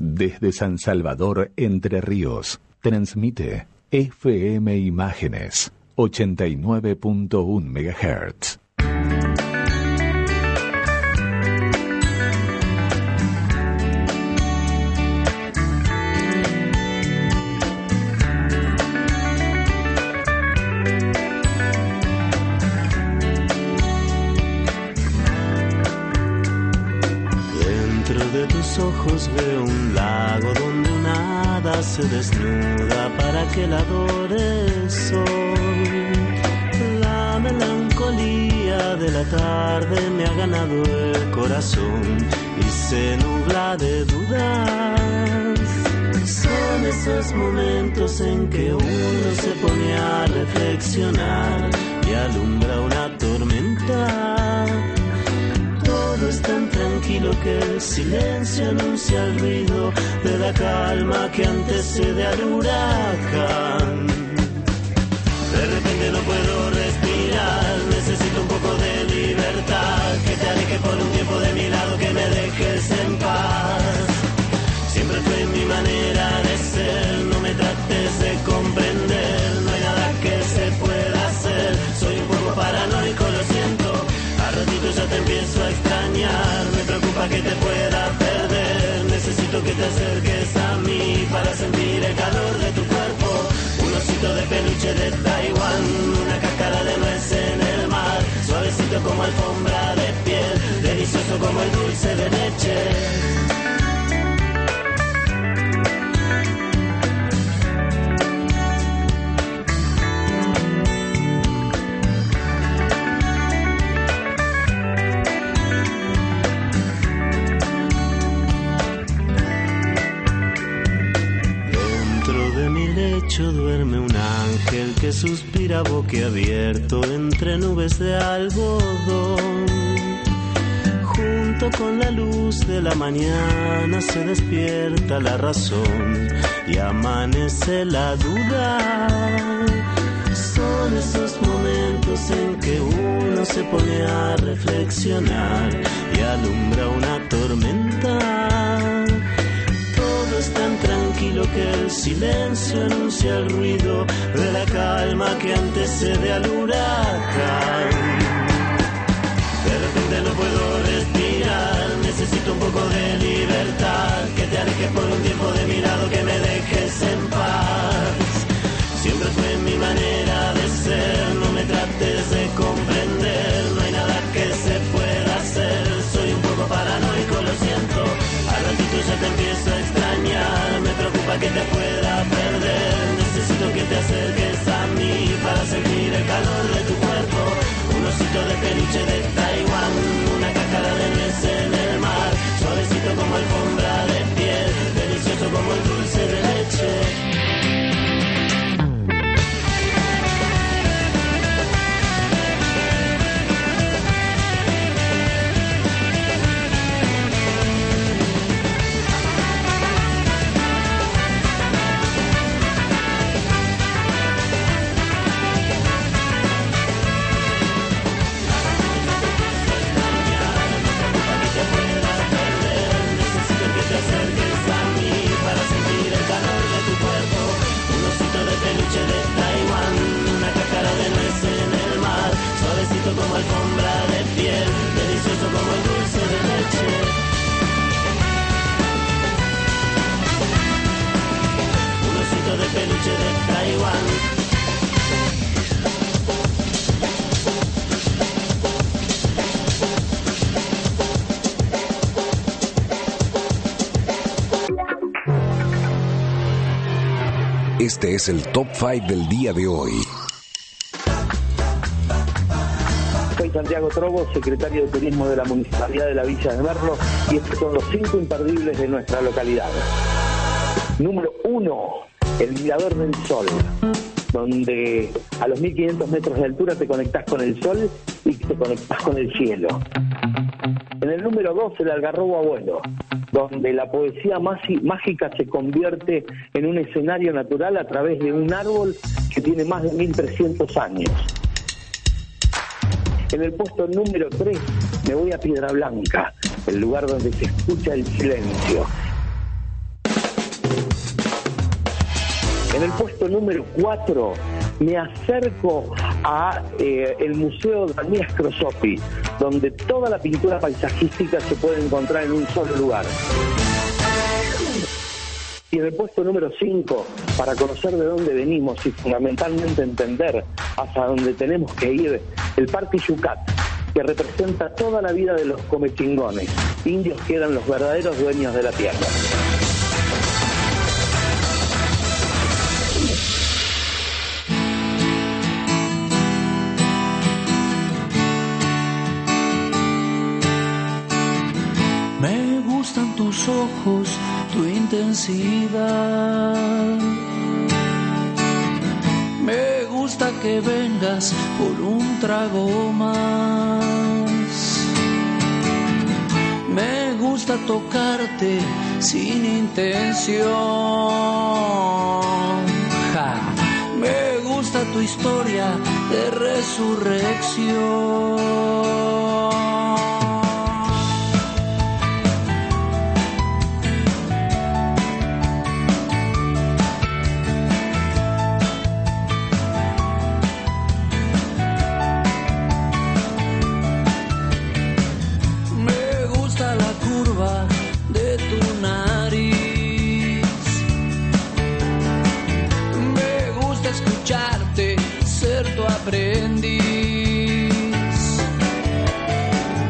Desde San Salvador, Entre Ríos, transmite FM Imágenes 89.1 MHz. Ojos veo un lago donde una hada se desnuda para que la adore el sol. La melancolía de la tarde me ha ganado el corazón y se nubla de dudas. Son esos momentos en que uno se pone a reflexionar y alumbra una tormenta. Todo es tan tranquilo que el silencio anuncia el ruido de la calma que antecede al huracán. De repente no puedo respirar, necesito un poco de libertad, que te aleje por un tiempo de mi lado, que me dejes en paz. Siempre fue mi manera de ser, no me trates de comprender, no hay nada que se pueda hacer, soy un poco paranoico, lo siento. Ya te empiezo a extrañar, me preocupa que te pueda perder. Necesito que te acerques a mí para sentir el calor de tu cuerpo. Un osito de peluche de Taiwán, una cáscara de nuez en el mar, suavecito como alfombra de piel, delicioso como el dulce de leche. Duerme un ángel que suspira boquiabierto entre nubes de algodón. Junto con la luz de la mañana se despierta la razón y amanece la duda. Son esos momentos en que uno se pone a reflexionar y alumbra una tormenta. Todo es tan tranquilo que el silencio anuncia el ruido de la calma que antecede al huracán. De repente no puedo respirar, necesito un poco de libertad, que te alejes por un tiempo de mi lado, que me dejes en paz. Siempre fue mi manera de ser, no me trates de comprender, no hay nada que se pueda hacer, soy un poco paranoico, lo siento. Al ratito ya te empiezo a extrañar, me preocupa que te pueda perder. Necesito que te acerques a mí para sentir el calor de tu cuerpo. Un osito de peluche de Taiwán, una cáscara de nuez en el mar, suavecito como alfombra de piel, delicioso como el dulce de leche. Como alfombra de piel, delicioso como el dulce de leche. Un osito de peluche de Taiwán. Este es el Top 5 del día de hoy. Soy Santiago Trobo, secretario de Turismo de la Municipalidad de la Villa de Merlo, y estos son los 5 imperdibles de nuestra localidad. Número 1, el Mirador del Sol, donde a los 1500 metros de altura te conectás con el sol y te conectás con el cielo. En el número 2, el Algarrobo Abuelo, donde la poesía mágica se convierte en un escenario natural a través de un árbol que tiene más de 1300 años. En el puesto número 3 me voy a Piedra Blanca, el lugar donde se escucha el silencio. En el puesto número 4 me acerco a el Museo Daniel Scrosoppi, donde toda la pintura paisajística se puede encontrar en un solo lugar. Y en el puesto número 5, para conocer de dónde venimos y fundamentalmente entender hacia dónde tenemos que ir, el Parque Yucat, que representa toda la vida de los comechingones, indios que eran los verdaderos dueños de la tierra. Me gustan tus ojos, tu intensidad. Me gusta que vengas por un trago más. Me gusta tocarte sin intención. Ja. Me gusta tu historia de resurrección. Aprendiz.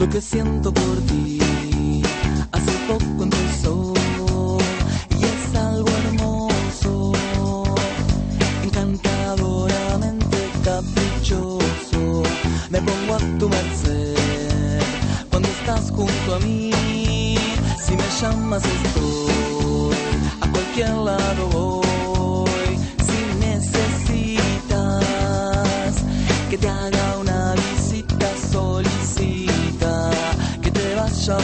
lo que siento por ti. Hace poco empezó y es algo hermoso, encantadoramente caprichoso. Me pongo a tu merced cuando estás junto a mí. Si me llamas estoy, a cualquier lado voy. Si necesitas que te haga una visita, solicita que te vaya a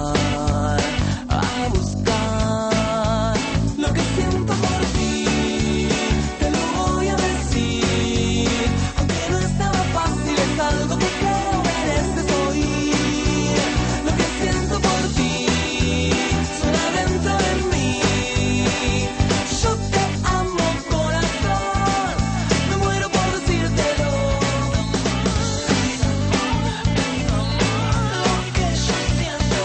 buscar lo que siento por ti. Te lo voy a decir, aunque no estaba fácil, es algo que creo mereces oír. Lo que siento por ti suena dentro de mí. Yo te amo, corazón, me muero por decírtelo. Lo que yo siento,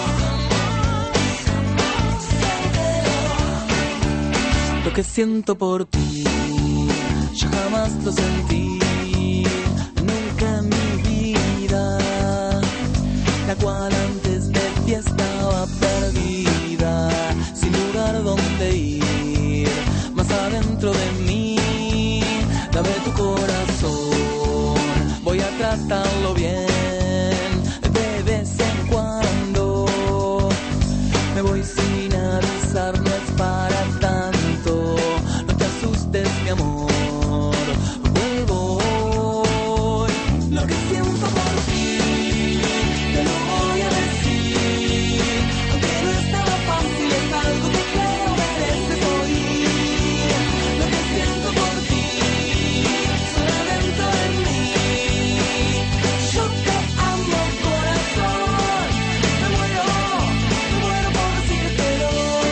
siéntelo. Lo que siento por ti, yo jamás lo sentí, nunca en mi vida, la cual antes de ti estaba perdida, sin lugar donde ir, más adentro de mí. Dame tu corazón, voy a tratarlo bien, de vez en cuando. Me voy sin avisar, no es para tanto, no te asustes mi amor, vuelvo hoy. Lo que siento por ti, te lo voy a decir, aunque no estaba fácil, es algo que creo mereces oír. Lo que siento por ti suena dentro de mí. Yo te amo, corazón, me muero por decírtelo.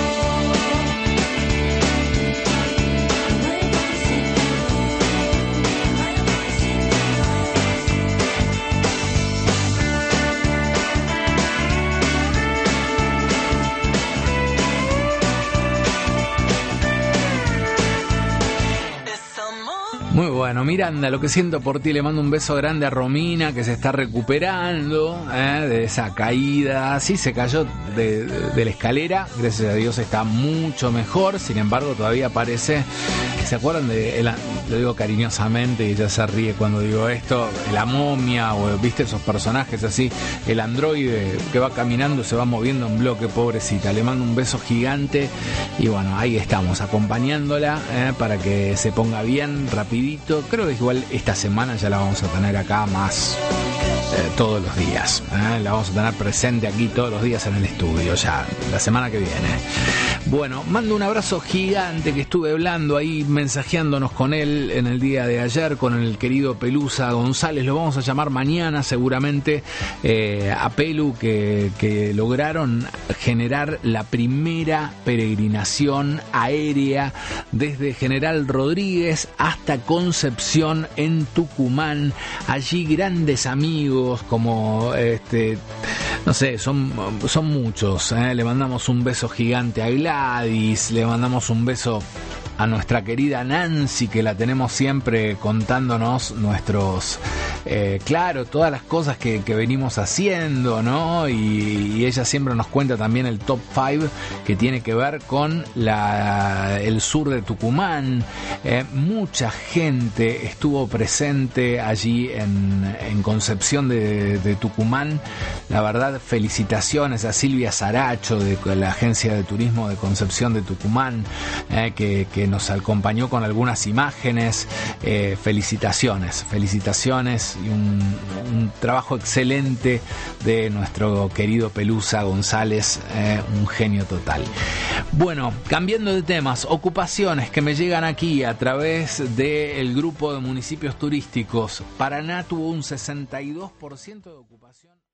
Es amor. Muy bueno, Miranda, lo que siento por ti. Le mando un beso grande a Romina, que se está recuperando de esa caída. Sí, se cayó de la escalera, gracias a Dios está mucho mejor. Sin embargo, todavía parece, ¿se acuerdan lo digo cariñosamente y ella se ríe cuando digo esto, la momia, o viste esos personajes así, el androide que va caminando, se va moviendo en bloque, pobrecita? Le mando un beso gigante y bueno, ahí estamos acompañándola para que se ponga bien rapidito. Creo que igual esta semana ya la vamos a tener acá más todos los días, la vamos a tener presente aquí todos los días en el estudio ya la semana que viene. Bueno, mando un abrazo gigante, que estuve hablando ahí, mensajeándonos con él en el día de ayer, con el querido Pelusa González. Lo vamos a llamar mañana seguramente, a Pelu, que lograron generar la primera peregrinación aérea desde General Rodríguez hasta Concepción en Tucumán. Allí grandes amigos como no sé, son muchos. Le mandamos un beso gigante a Gladys, le mandamos un beso a nuestra querida Nancy, que la tenemos siempre contándonos nuestros, claro, todas las cosas que venimos haciendo, ¿no? Y ella siempre nos cuenta también el top 5 que tiene que ver con el sur de Tucumán. Mucha gente estuvo presente allí en Concepción de Tucumán. La verdad, felicitaciones a Silvia Saracho de la Agencia de Turismo de Concepción de Tucumán, que nos acompañó con algunas imágenes. Felicitaciones y un trabajo excelente de nuestro querido Pelusa González, un genio total. Bueno, cambiando de temas, ocupaciones que me llegan aquí a través del grupo de municipios turísticos. Paraná tuvo un 62% de ocupación.